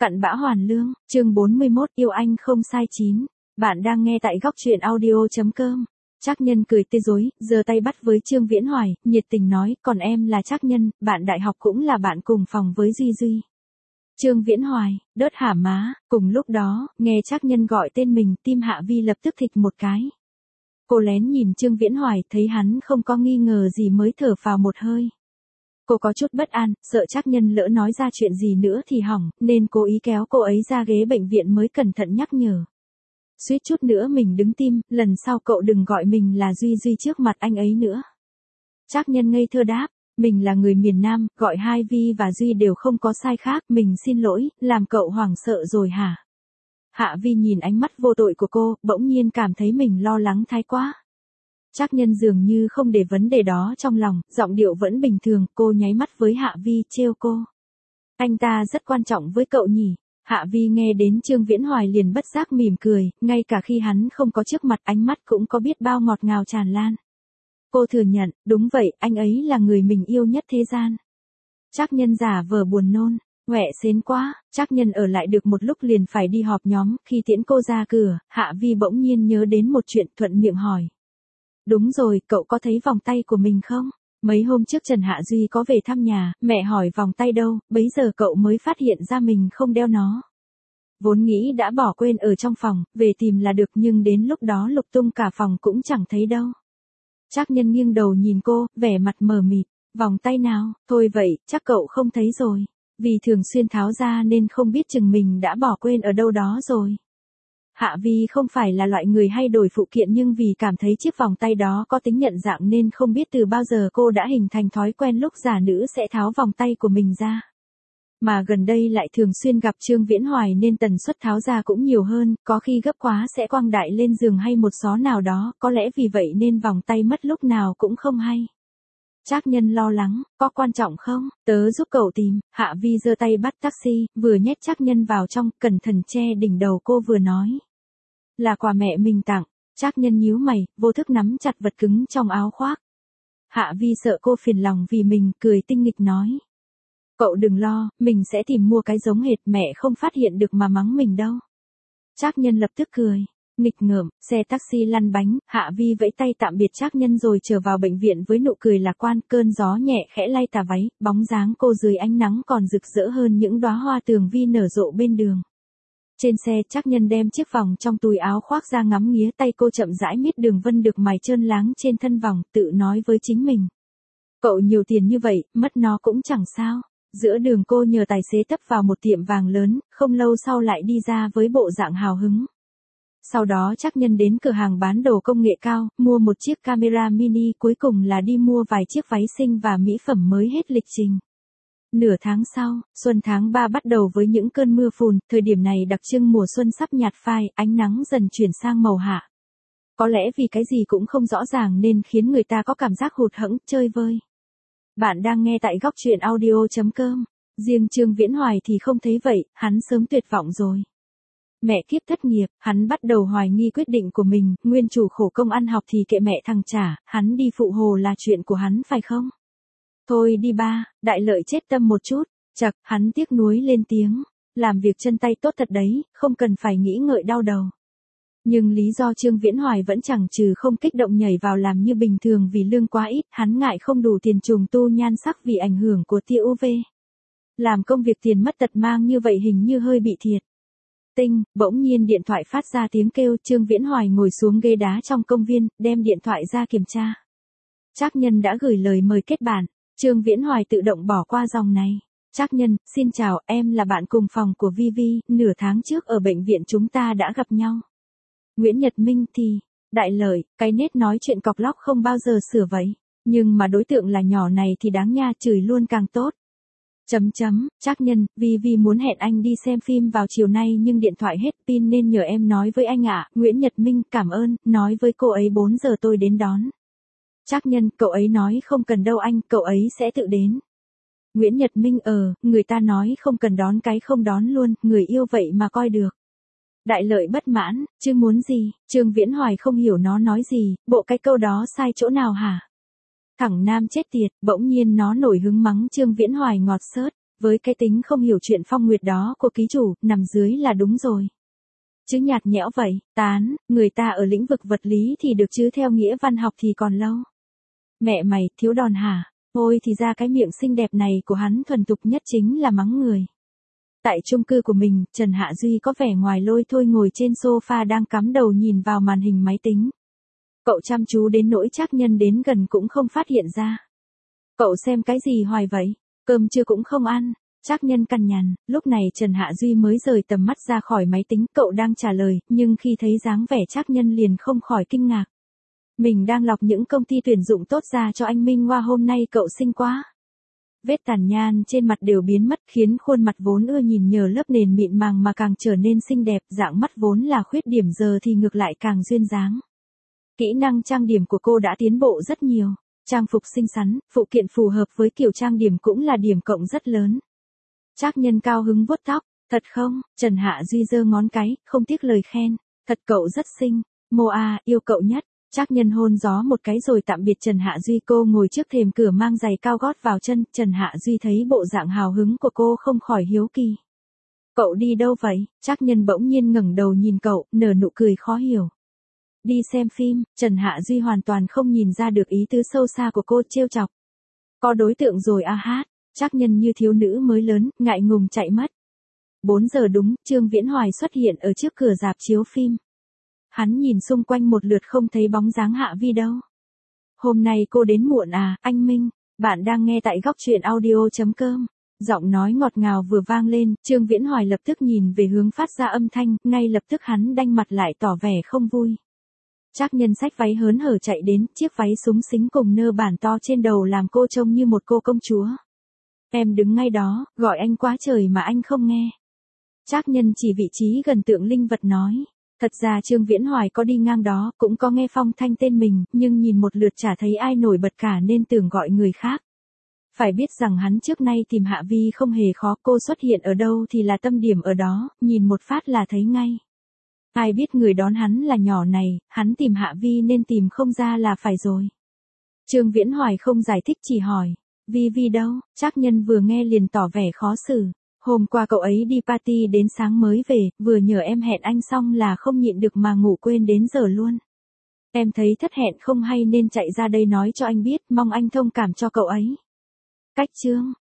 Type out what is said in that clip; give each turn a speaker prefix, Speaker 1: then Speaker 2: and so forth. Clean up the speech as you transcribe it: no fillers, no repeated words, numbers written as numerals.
Speaker 1: Cặn bã hoàn lương, chương 41 yêu anh không sai 9. Bạn đang nghe tại góc truyện audio.com. Trác Nhân cười tươi rói, giơ tay bắt với Trương Viễn Hoài, nhiệt tình nói, còn em là Trác Nhân, bạn đại học cũng là bạn cùng phòng với Duy Duy. Trương Viễn Hoài, đớt hả má, cùng lúc đó, nghe Trác Nhân gọi tên mình, tim Hạ Vi lập tức thịch một cái. Cô lén nhìn Trương Viễn Hoài, thấy hắn không có nghi ngờ gì mới thở phào một hơi. Cô có chút bất an, sợ Trác Nhân lỡ nói ra chuyện gì nữa thì hỏng, nên cố ý kéo cô ấy ra ghế bệnh viện mới cẩn thận nhắc nhở. Suýt chút nữa mình đứng tim, lần sau cậu đừng gọi mình là Duy Duy trước mặt anh ấy nữa. Trác Nhân ngây thơ đáp, mình là người miền Nam, gọi hai Vi và Duy đều không có sai khác, mình xin lỗi, làm cậu hoảng sợ rồi hả? Hạ Vi nhìn ánh mắt vô tội của cô, bỗng nhiên cảm thấy mình lo lắng thái quá. Trác Nhân dường như không để vấn đề đó trong lòng, giọng điệu vẫn bình thường, cô nháy mắt với Hạ Vi, trêu cô. Anh ta rất quan trọng với cậu nhỉ? Hạ Vi nghe đến Trương Viễn Hoài liền bất giác mỉm cười, ngay cả khi hắn không có trước mặt ánh mắt cũng có biết bao ngọt ngào tràn lan. Cô thừa nhận, đúng vậy, anh ấy là người mình yêu nhất thế gian. Trác Nhân giả vờ buồn nôn, huệ xến quá, Trác Nhân ở lại được một lúc liền phải đi họp nhóm, khi tiễn cô ra cửa, Hạ Vi bỗng nhiên nhớ đến một chuyện thuận miệng hỏi. Đúng rồi, cậu có thấy vòng tay của mình không? Mấy hôm trước Trần Hạ Duy có về thăm nhà, mẹ hỏi vòng tay đâu, bấy giờ cậu mới phát hiện ra mình không đeo nó. Vốn nghĩ đã bỏ quên ở trong phòng, về tìm là được nhưng đến lúc đó lục tung cả phòng cũng chẳng thấy đâu. Trác Nhân nghiêng đầu nhìn cô, vẻ mặt mờ mịt, vòng tay nào, thôi vậy, chắc cậu không thấy rồi. Vì thường xuyên tháo ra nên không biết chừng mình đã bỏ quên ở đâu đó rồi. Hạ Vi không phải là loại người hay đổi phụ kiện nhưng vì cảm thấy chiếc vòng tay đó có tính nhận dạng nên không biết từ bao giờ cô đã hình thành thói quen lúc già nữ sẽ tháo vòng tay của mình ra. Mà gần đây lại thường xuyên gặp Trương Viễn Hoài nên tần suất tháo ra cũng nhiều hơn, có khi gấp quá sẽ quăng đại lên giường hay một xó nào đó, có lẽ vì vậy nên vòng tay mất lúc nào cũng không hay. Trác Nhân lo lắng, có quan trọng không? Tớ giúp cậu tìm. Hạ Vi giơ tay bắt taxi, vừa nhét Trác Nhân vào trong, cẩn thận che đỉnh đầu cô vừa nói. Là quà mẹ mình tặng. Trác Nhân nhíu mày, vô thức nắm chặt vật cứng trong áo khoác. Hạ Vi sợ cô phiền lòng vì mình, cười tinh nghịch nói. Cậu đừng lo, mình sẽ tìm mua cái giống hệt, mẹ không phát hiện được mà mắng mình đâu. Trác Nhân lập tức cười. Nghịch ngợm, xe taxi lăn bánh, Hạ Vi vẫy tay tạm biệt Trác Nhân rồi trở vào bệnh viện với nụ cười lạc quan, cơn gió nhẹ khẽ lay tà váy, bóng dáng cô dưới ánh nắng còn rực rỡ hơn những đóa hoa tường vi nở rộ bên đường. Trên xe Trác Nhân đem chiếc vòng trong túi áo khoác ra ngắm nghía, tay cô chậm rãi miết đường vân được mài trơn láng trên thân vòng, tự nói với chính mình. Cậu nhiều tiền như vậy, mất nó cũng chẳng sao. Giữa đường cô nhờ tài xế tấp vào một tiệm vàng lớn, không lâu sau lại đi ra với bộ dạng hào hứng. Sau đó Trác Nhân đến cửa hàng bán đồ công nghệ cao, mua một chiếc camera mini, cuối cùng là đi mua vài chiếc váy xinh và mỹ phẩm mới hết lịch trình. Nửa tháng sau, xuân tháng 3 bắt đầu với những cơn mưa phùn, thời điểm này đặc trưng mùa xuân sắp nhạt phai, ánh nắng dần chuyển sang màu hạ. Có lẽ vì cái gì cũng không rõ ràng nên khiến người ta có cảm giác hụt hẫng, chơi vơi. Bạn đang nghe tại góc truyện audio.com. Riêng Trương Viễn Hoài thì không thấy vậy, hắn sớm tuyệt vọng rồi. Mẹ kiếp thất nghiệp, hắn bắt đầu hoài nghi quyết định của mình, nguyên chủ khổ công ăn học thì kệ mẹ thằng trả, hắn đi phụ hồ là chuyện của hắn phải không? Thôi đi ba, Đại Lợi chết tâm một chút, chật, hắn tiếc nuối lên tiếng, làm việc chân tay tốt thật đấy, không cần phải nghĩ ngợi đau đầu. Nhưng lý do Trương Viễn Hoài vẫn chẳng trừ không kích động nhảy vào làm như bình thường vì lương quá ít, hắn ngại không đủ tiền trùng tu nhan sắc vì ảnh hưởng của tia UV. Làm công việc tiền mất tật mang như vậy hình như hơi bị thiệt. Tinh, bỗng nhiên điện thoại phát ra tiếng kêu, Trương Viễn Hoài ngồi xuống ghế đá trong công viên, đem điện thoại ra kiểm tra. Trác Nhân đã gửi lời mời kết bạn, Trương Viễn Hoài tự động bỏ qua dòng này. Trác Nhân, xin chào, em là bạn cùng phòng của Vi Vi, nửa tháng trước ở bệnh viện chúng ta đã gặp nhau. Nguyễn Nhật Minh thì, Đại Lợi, cái nết nói chuyện cọc lóc không bao giờ sửa vậy, nhưng mà đối tượng là nhỏ này thì đáng nha, chửi luôn càng tốt. Trác Nhân, Vi muốn hẹn anh đi xem phim vào chiều nay nhưng điện thoại hết pin nên nhờ em nói với anh ạ. Nguyễn Nhật Minh, cảm ơn, nói với cô ấy 4 giờ tôi đến đón. Trác Nhân, cậu ấy nói không cần đâu anh, cậu ấy sẽ tự đến. Nguyễn Nhật Minh, người ta nói không cần đón cái không đón luôn, người yêu vậy mà coi được. Đại Lợi bất mãn, chứ muốn gì? Trương Viễn Hoài không hiểu nó nói gì, bộ cái câu đó sai chỗ nào hả? Thằng nam chết tiệt, bỗng nhiên nó nổi hứng mắng Trương Viễn Hoài ngọt xớt. Với cái tính không hiểu chuyện phong nguyệt đó của ký chủ, nằm dưới là đúng rồi. Chứ nhạt nhẽo vậy, tán, người ta ở lĩnh vực vật lý thì được chứ theo nghĩa văn học thì còn lâu. Mẹ mày, thiếu đòn hả? Ôi thì ra cái miệng xinh đẹp này của hắn thuần thục nhất chính là mắng người. Tại chung cư của mình, Trần Hạ Duy có vẻ ngoài lôi thôi ngồi trên sofa đang cắm đầu nhìn vào màn hình máy tính. Cậu chăm chú đến nỗi Trác Nhân đến gần cũng không phát hiện ra. Cậu xem cái gì hoài vậy? Cơm trưa cũng không ăn. Trác Nhân cằn nhằn, lúc này Trần Hạ Duy mới rời tầm mắt ra khỏi máy tính, cậu đang trả lời, nhưng khi thấy dáng vẻ Trác Nhân liền không khỏi kinh ngạc. Mình đang lọc những công ty tuyển dụng tốt ra cho anh Minh Hoa, hôm nay cậu xinh quá. Vết tàn nhang trên mặt đều biến mất khiến khuôn mặt vốn ưa nhìn nhờ lớp nền mịn màng mà càng trở nên xinh đẹp, dạng mắt vốn là khuyết điểm giờ thì ngược lại càng duyên dáng. Kỹ năng trang điểm của cô đã tiến bộ rất nhiều, trang phục xinh xắn, phụ kiện phù hợp với kiểu trang điểm cũng là điểm cộng rất lớn. Trác Nhân cao hứng vuốt tóc, thật không? Trần Hạ Duy giơ ngón cái, không tiếc lời khen, thật cậu rất xinh, Mô A, yêu cậu nhất. Trác Nhân hôn gió một cái rồi tạm biệt Trần Hạ Duy, cô ngồi trước thềm cửa mang giày cao gót vào chân, Trần Hạ Duy thấy bộ dạng hào hứng của cô không khỏi hiếu kỳ. Cậu đi đâu vậy? Trác Nhân bỗng nhiên ngẩng đầu nhìn cậu, nở nụ cười khó hiểu. Đi xem phim, Trần Hạ Duy hoàn toàn không nhìn ra được ý tứ sâu xa của cô, trêu chọc. Có đối tượng rồi à hát? Trác Nhân như thiếu nữ mới lớn, ngại ngùng chạy mất. 4 giờ đúng, Trương Viễn Hoài xuất hiện ở trước cửa rạp chiếu phim. Hắn nhìn xung quanh một lượt không thấy bóng dáng Hạ Vi đâu. Hôm nay cô đến muộn à, anh Minh? Bạn đang nghe tại góc truyện audio.com. Giọng nói ngọt ngào vừa vang lên, Trương Viễn Hoài lập tức nhìn về hướng phát ra âm thanh, ngay lập tức hắn đanh mặt lại tỏ vẻ không vui. Trác Nhân xách váy hớn hở chạy đến, chiếc váy xúng xính cùng nơ bản to trên đầu làm cô trông như một cô công chúa. Em đứng ngay đó, gọi anh quá trời mà anh không nghe. Trác Nhân chỉ vị trí gần tượng linh vật nói. Thật ra Trương Viễn Hoài có đi ngang đó, cũng có nghe phong thanh tên mình, nhưng nhìn một lượt chả thấy ai nổi bật cả nên tưởng gọi người khác. Phải biết rằng hắn trước nay tìm Hạ Vi không hề khó, cô xuất hiện ở đâu thì là tâm điểm ở đó, nhìn một phát là thấy ngay. Ai biết người đón hắn là nhỏ này, hắn tìm Hạ Vi nên tìm không ra là phải rồi. Trương Viễn Hoài không giải thích chỉ hỏi, Vi đâu? Trác Nhân vừa nghe liền tỏ vẻ khó xử. Hôm qua cậu ấy đi party đến sáng mới về, vừa nhờ em hẹn anh xong là không nhịn được mà ngủ quên đến giờ luôn. Em thấy thất hẹn không hay nên chạy ra đây nói cho anh biết, mong anh thông cảm cho cậu ấy. Cách chương.